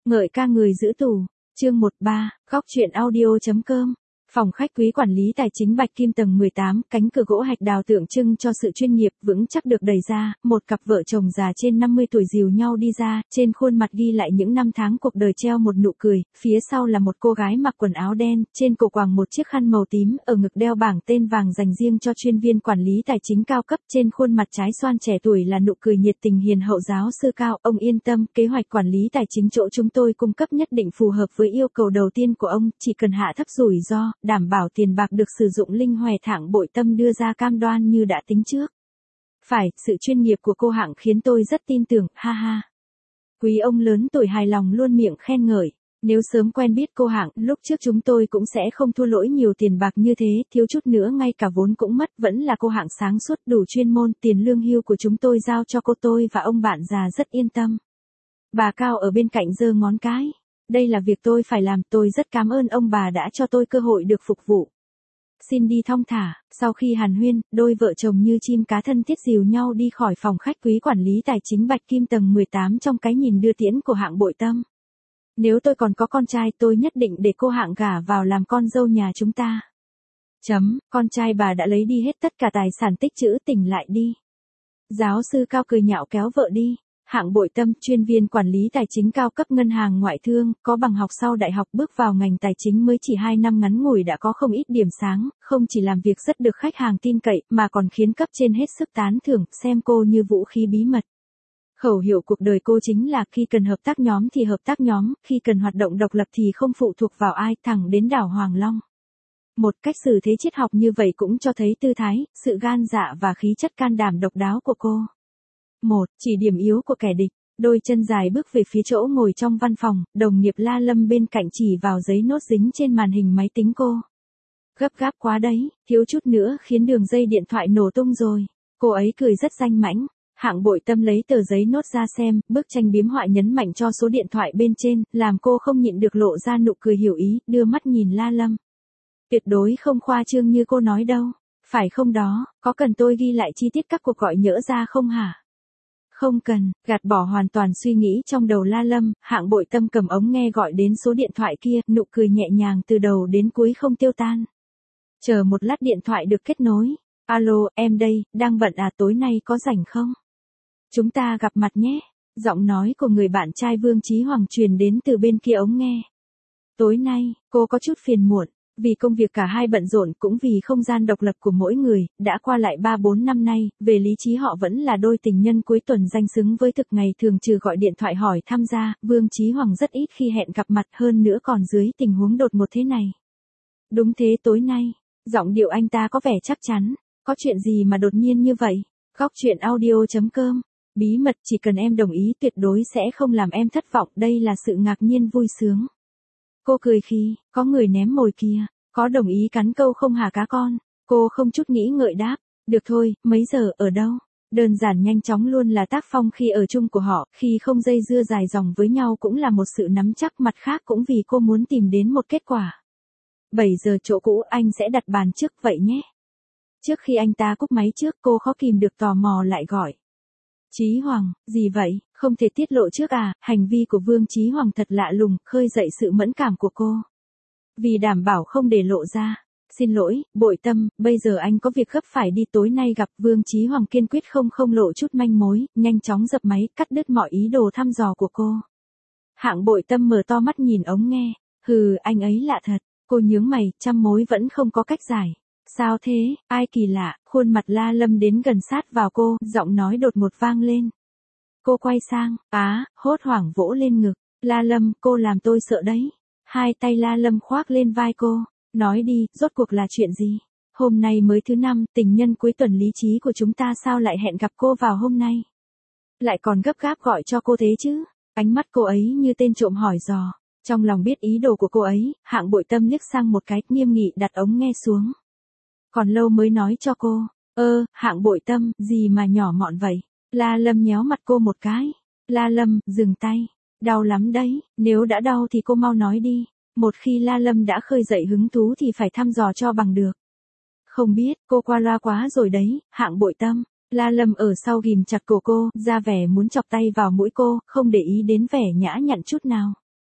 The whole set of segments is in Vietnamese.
Ngợi ca người giữ tù, chương 13, góc truyện audio.com. Phòng khách quý quản lý tài chính Bạch Kim tầng 18, cánh cửa gỗ hạch đào tượng trưng cho sự chuyên nghiệp vững chắc được đẩy ra, một cặp vợ chồng già trên 50 tuổi dìu nhau đi ra, trên khuôn mặt ghi lại những năm tháng cuộc đời treo một nụ cười, phía sau là một cô gái mặc quần áo đen, trên cổ quàng một chiếc khăn màu tím, ở ngực đeo bảng tên vàng dành riêng cho chuyên viên quản lý tài chính cao cấp, trên khuôn mặt trái xoan trẻ tuổi là nụ cười nhiệt tình hiền hậu giáo sư Cao, ông yên tâm, kế hoạch quản lý tài chính chỗ chúng tôi cung cấp nhất định phù hợp với yêu cầu đầu tiên của ông, chỉ cần hạ thấp rủi ro, đảm bảo tiền bạc được sử dụng linh hoạt. Hạng Bội Tâm đưa ra cam đoan như đã tính trước. Phải, sự chuyên nghiệp của cô Hạng khiến tôi rất tin tưởng, ha ha. Quý ông lớn tuổi hài lòng luôn miệng khen ngợi. Nếu sớm quen biết cô Hạng, lúc trước chúng tôi cũng sẽ không thua lỗi nhiều tiền bạc như thế, thiếu chút nữa ngay cả vốn cũng mất, vẫn là cô Hạng sáng suốt đủ chuyên môn, tiền lương hưu của chúng tôi giao cho cô, tôi và ông bạn già rất yên tâm. Bà Cao ở bên cạnh giơ ngón cái. Đây là việc tôi phải làm, tôi rất cảm ơn ông bà đã cho tôi cơ hội được phục vụ. Xin đi thong thả, sau khi hàn huyên, đôi vợ chồng như chim cá thân thiết dìu nhau đi khỏi phòng khách quý quản lý tài chính Bạch Kim tầng 18 trong cái nhìn đưa tiễn của Hạng Bội Tâm. Nếu tôi còn có con trai tôi nhất định để cô Hạng gả vào làm con dâu nhà chúng ta. Con trai bà đã lấy đi hết tất cả tài sản tích trữ, tỉnh lại đi. Giáo sư Cao cười nhạo kéo vợ đi. Hạng Bội Tâm, chuyên viên quản lý tài chính cao cấp ngân hàng ngoại thương, có bằng học sau đại học, bước vào ngành tài chính mới chỉ 2 năm ngắn ngủi đã có không ít điểm sáng, không chỉ làm việc rất được khách hàng tin cậy, mà còn khiến cấp trên hết sức tán thưởng, xem cô như vũ khí bí mật. Khẩu hiệu cuộc đời cô chính là khi cần hợp tác nhóm thì hợp tác nhóm, khi cần hoạt động độc lập thì không phụ thuộc vào ai, thẳng đến đảo Hoàng Long. Một cách xử thế triết học như vậy cũng cho thấy tư thái, sự gan dạ và khí chất can đảm độc đáo của cô. Chỉ điểm yếu của kẻ địch, đôi chân dài bước về phía chỗ ngồi trong văn phòng, đồng nghiệp La Lâm bên cạnh chỉ vào giấy nốt dính trên màn hình máy tính cô. Gấp gáp quá đấy, thiếu chút nữa khiến đường dây điện thoại nổ tung rồi. Cô ấy cười rất danh mãnh. Hạng Bội Tâm lấy tờ giấy nốt ra xem, bức tranh biếm họa nhấn mạnh cho số điện thoại bên trên, làm cô không nhịn được lộ ra nụ cười hiểu ý, đưa mắt nhìn La Lâm. Tuyệt đối không khoa trương như cô nói đâu. Phải không đó, có cần tôi ghi lại chi tiết các cuộc gọi nhỡ ra không hả? Không cần, gạt bỏ hoàn toàn suy nghĩ trong đầu La Lâm, Hạng Bội Tâm cầm ống nghe gọi đến số điện thoại kia, nụ cười nhẹ nhàng từ đầu đến cuối không tiêu tan. Chờ một lát điện thoại được kết nối. Alo, em đây, đang bận à, tối nay có rảnh không? Chúng ta gặp mặt nhé. Giọng nói của người bạn trai Vương Chí Hoàng truyền đến từ bên kia ống nghe. Tối nay, cô có chút phiền muộn. Vì công việc cả hai bận rộn cũng vì không gian độc lập của mỗi người, đã qua lại 3-4 năm nay, về lý trí họ vẫn là đôi tình nhân cuối tuần danh xứng với thực, ngày thường trừ gọi điện thoại hỏi thăm gia, Vương Chí Hoàng rất ít khi hẹn gặp mặt, hơn nữa còn dưới tình huống đột ngột thế này. Đúng thế, tối nay, giọng điệu anh ta có vẻ chắc chắn, có chuyện gì mà đột nhiên như vậy? Góc truyện audio.com. Bí mật, chỉ cần em đồng ý tuyệt đối sẽ không làm em thất vọng, đây là sự ngạc nhiên vui sướng. Cô cười khi, có người ném mồi kìa, có đồng ý cắn câu không hả cá con? Cô không chút nghĩ ngợi đáp, được thôi, mấy giờ, ở đâu? Đơn giản nhanh chóng luôn là tác phong khi ở chung của họ, khi không dây dưa dài dòng với nhau cũng là một sự nắm chắc, mặt khác cũng vì cô muốn tìm đến một kết quả. 7 giờ chỗ cũ, anh sẽ đặt bàn trước vậy nhé. Trước khi anh ta cúp máy trước, cô khó kìm được tò mò lại gọi. Chí Hoàng, gì vậy, không thể tiết lộ trước à? Hành vi của Vương Chí Hoàng thật lạ lùng, khơi dậy sự mẫn cảm của cô. Vì đảm bảo không để lộ ra. Xin lỗi, Bội Tâm, bây giờ anh có việc gấp phải đi, tối nay gặp. Vương Chí Hoàng kiên quyết không lộ chút manh mối, nhanh chóng dập máy, cắt đứt mọi ý đồ thăm dò của cô. Hạng Bội Tâm mở to mắt nhìn ống nghe. Hừ, anh ấy lạ thật. Cô nhướng mày, trăm mối vẫn không có cách giải. Sao thế, ai kỳ lạ? Khuôn mặt La Lâm đến gần sát vào cô, giọng nói đột ngột vang lên. Cô quay sang, hốt hoảng vỗ lên ngực. La Lâm, cô làm tôi sợ đấy. Hai tay La Lâm khoác lên vai cô. Nói đi, rốt cuộc là chuyện gì? Hôm nay mới thứ 5, tình nhân cuối tuần lý trí của chúng ta sao lại hẹn gặp cô vào hôm nay? Lại còn gấp gáp gọi cho cô thế chứ? Ánh mắt cô ấy như tên trộm hỏi dò. Trong lòng biết ý đồ của cô ấy, Hạng Bội Tâm liếc sang một cái, nghiêm nghị đặt ống nghe xuống. Còn lâu mới nói cho cô. Hạng Bội Tâm, gì mà nhỏ mọn vậy? La Lâm nhéo mặt cô một cái. La Lâm, dừng tay. Đau lắm đấy, nếu đã đau thì cô mau nói đi. Một khi La Lâm đã khơi dậy hứng thú thì phải thăm dò cho bằng được. Không biết, cô qua loa quá rồi đấy, Hạng Bội Tâm. La Lâm ở sau ghìm chặt cổ cô, ra vẻ muốn chọc tay vào mũi cô, không để ý đến vẻ nhã nhặn chút nào.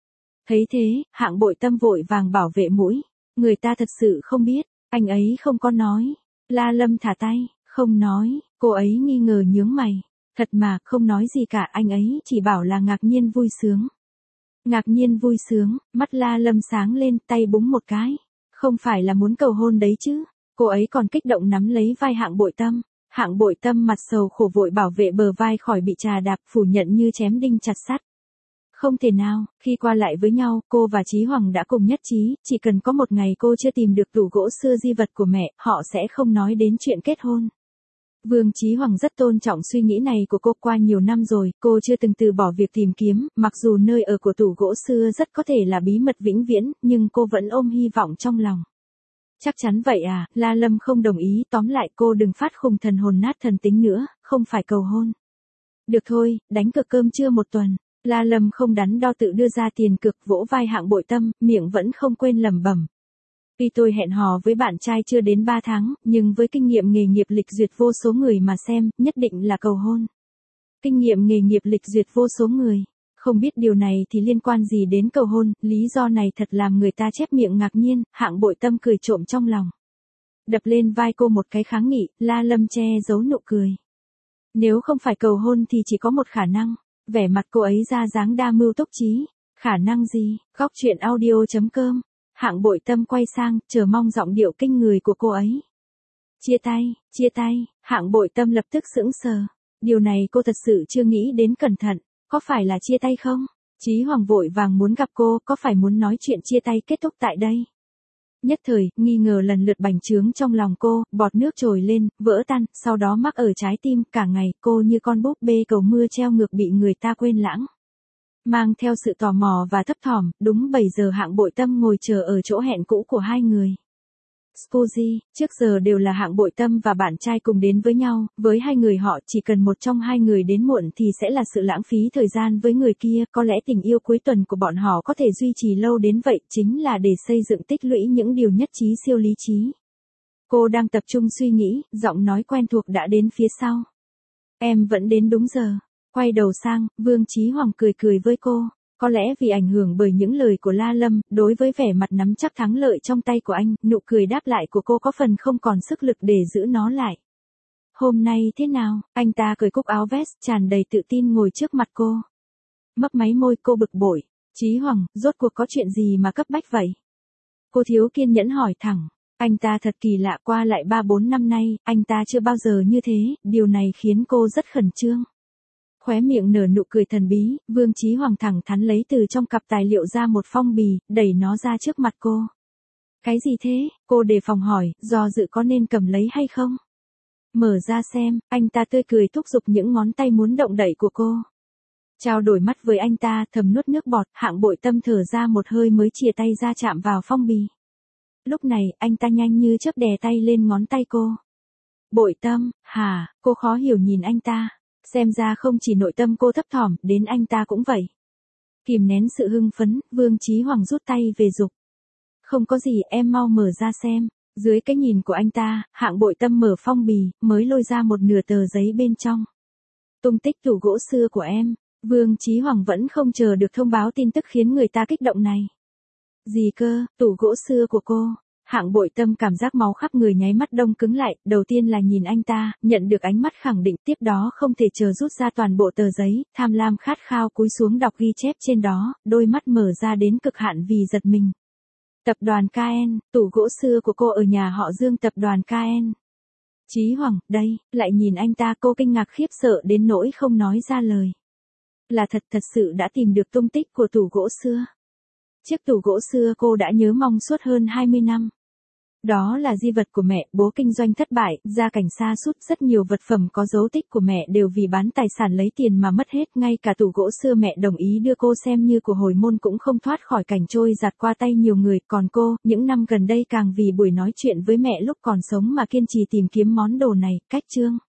Thấy thế, Hạng Bội Tâm vội vàng bảo vệ mũi. Người ta thật sự không biết, anh ấy không có nói. La Lâm thả tay, không nói, cô ấy nghi ngờ nhướng mày. Thật mà, không nói gì cả, anh ấy chỉ bảo là ngạc nhiên vui sướng. Ngạc nhiên vui sướng, mắt La Lâm sáng lên, tay búng một cái. Không phải là muốn cầu hôn đấy chứ. Cô ấy còn kích động nắm lấy vai Hạng Bội Tâm. Hạng Bội Tâm mặt sầu khổ vội bảo vệ bờ vai khỏi bị trà đạp, phủ nhận như chém đinh chặt sắt. Không thể nào, khi qua lại với nhau, cô và Chí Hoàng đã cùng nhất trí, chỉ cần có một ngày cô chưa tìm được tủ gỗ xưa di vật của mẹ, họ sẽ không nói đến chuyện kết hôn. Vương Chí Hoàng rất tôn trọng suy nghĩ này của cô. Qua nhiều năm rồi, cô chưa từng từ bỏ việc tìm kiếm, mặc dù nơi ở của tủ gỗ xưa rất có thể là bí mật vĩnh viễn, nhưng cô vẫn ôm hy vọng trong lòng. Chắc chắn vậy à, La Lâm không đồng ý, tóm lại cô đừng phát khùng thần hồn nát thần tính nữa, không phải cầu hôn. Được thôi, đánh cược cơm trưa một tuần. La Lâm không đắn đo tự đưa ra tiền cược, vỗ vai Hạng Bội Tâm, miệng vẫn không quên lẩm bẩm. Tuy tôi hẹn hò với bạn trai chưa đến 3 tháng, nhưng với kinh nghiệm nghề nghiệp lịch duyệt vô số người mà xem, nhất định là cầu hôn. Kinh nghiệm nghề nghiệp lịch duyệt vô số người. Không biết điều này thì liên quan gì đến cầu hôn, lý do này thật làm người ta chép miệng ngạc nhiên, Hạng Bội Tâm cười trộm trong lòng. Đập lên vai cô một cái kháng nghị, La Lâm che giấu nụ cười. Nếu không phải cầu hôn thì chỉ có một khả năng. Vẻ mặt cô ấy ra dáng đa mưu túc trí. Khả năng gì? Góc truyện audio.com. Hạng Bội Tâm quay sang, chờ mong giọng điệu kinh người của cô ấy. Chia tay, Hạng Bội Tâm lập tức sững sờ. Điều này cô thật sự chưa nghĩ đến cẩn thận. Có phải là chia tay không? Chí Hoàng vội vàng muốn gặp cô, có phải muốn nói chuyện chia tay kết thúc tại đây? Nhất thời, nghi ngờ lần lượt bành trướng trong lòng cô, bọt nước trồi lên, vỡ tan, sau đó mắc ở trái tim, cả ngày cô như con búp bê cầu mưa treo ngược bị người ta quên lãng. Mang theo sự tò mò và thấp thỏm, đúng 7 giờ Hạng Bội Tâm ngồi chờ ở chỗ hẹn cũ của hai người. Scusi, trước giờ đều là Hạng Bội Tâm và bạn trai cùng đến với nhau, với hai người họ chỉ cần một trong hai người đến muộn thì sẽ là sự lãng phí thời gian với người kia, có lẽ tình yêu cuối tuần của bọn họ có thể duy trì lâu đến vậy chính là để xây dựng tích lũy những điều nhất trí siêu lý trí. Cô đang tập trung suy nghĩ, giọng nói quen thuộc đã đến phía sau. Em vẫn đến đúng giờ. Quay đầu sang, Vương Chí Hoàng cười cười với cô. Có lẽ vì ảnh hưởng bởi những lời của La Lâm, đối với vẻ mặt nắm chắc thắng lợi trong tay của anh, nụ cười đáp lại của cô có phần không còn sức lực để giữ nó lại. Hôm nay thế nào? Anh ta cởi cúc áo vest, tràn đầy tự tin ngồi trước mặt cô. Mấp máy môi, cô bực bội. Chí Hoàng, rốt cuộc có chuyện gì mà cấp bách vậy? Cô thiếu kiên nhẫn hỏi thẳng. Anh ta thật kỳ lạ, qua lại 3-4 năm nay, anh ta chưa bao giờ như thế, điều này khiến cô rất khẩn trương. Khóe miệng nở nụ cười thần bí, Vương Chí Hoàng thẳng thắn lấy từ trong cặp tài liệu ra một phong bì, đẩy nó ra trước mặt cô. Cái gì thế? Cô đề phòng hỏi, do dự có nên cầm lấy hay không? Mở ra xem, anh ta tươi cười thúc giục những ngón tay muốn động đậy của cô. Trao đổi mắt với anh ta, thầm nuốt nước bọt, Hạng Bội Tâm thở ra một hơi mới chìa tay ra chạm vào phong bì. Lúc này, anh ta nhanh như chớp đè tay lên ngón tay cô. Bội Tâm, hả? Cô khó hiểu nhìn anh ta. Xem ra không chỉ nội tâm cô thấp thỏm, đến anh ta cũng vậy. Kìm nén sự hưng phấn, Vương Chí Hoàng rút tay về giục. Không có gì, em mau mở ra xem. Dưới cái nhìn của anh ta, Hạng Bội Tâm mở phong bì, mới lôi ra một nửa tờ giấy bên trong. Tung tích tủ gỗ xưa của em. Vương Chí Hoàng vẫn không chờ được thông báo tin tức khiến người ta kích động này. Gì cơ, tủ gỗ xưa của cô? Hạng Bội Tâm cảm giác máu khắp người nháy mắt đông cứng lại, đầu tiên là nhìn anh ta, nhận được ánh mắt khẳng định, tiếp đó không thể chờ rút ra toàn bộ tờ giấy, tham lam khát khao cúi xuống đọc ghi chép trên đó, đôi mắt mở ra đến cực hạn vì giật mình. Tập đoàn KN, tủ gỗ xưa của cô ở nhà họ Dương, tập đoàn KN. Chí Hoàng, đây, lại nhìn anh ta, cô kinh ngạc khiếp sợ đến nỗi không nói ra lời. Là thật sự đã tìm được tung tích của tủ gỗ xưa. Chiếc tủ gỗ xưa cô đã nhớ mong suốt hơn 20 năm. Đó là di vật của mẹ, bố kinh doanh thất bại, gia cảnh sa sút, rất nhiều vật phẩm có dấu tích của mẹ đều vì bán tài sản lấy tiền mà mất hết, ngay cả tủ gỗ xưa mẹ đồng ý đưa cô xem như của hồi môn cũng không thoát khỏi cảnh trôi giạt qua tay nhiều người, còn cô, những năm gần đây càng vì buổi nói chuyện với mẹ lúc còn sống mà kiên trì tìm kiếm món đồ này, cách chương.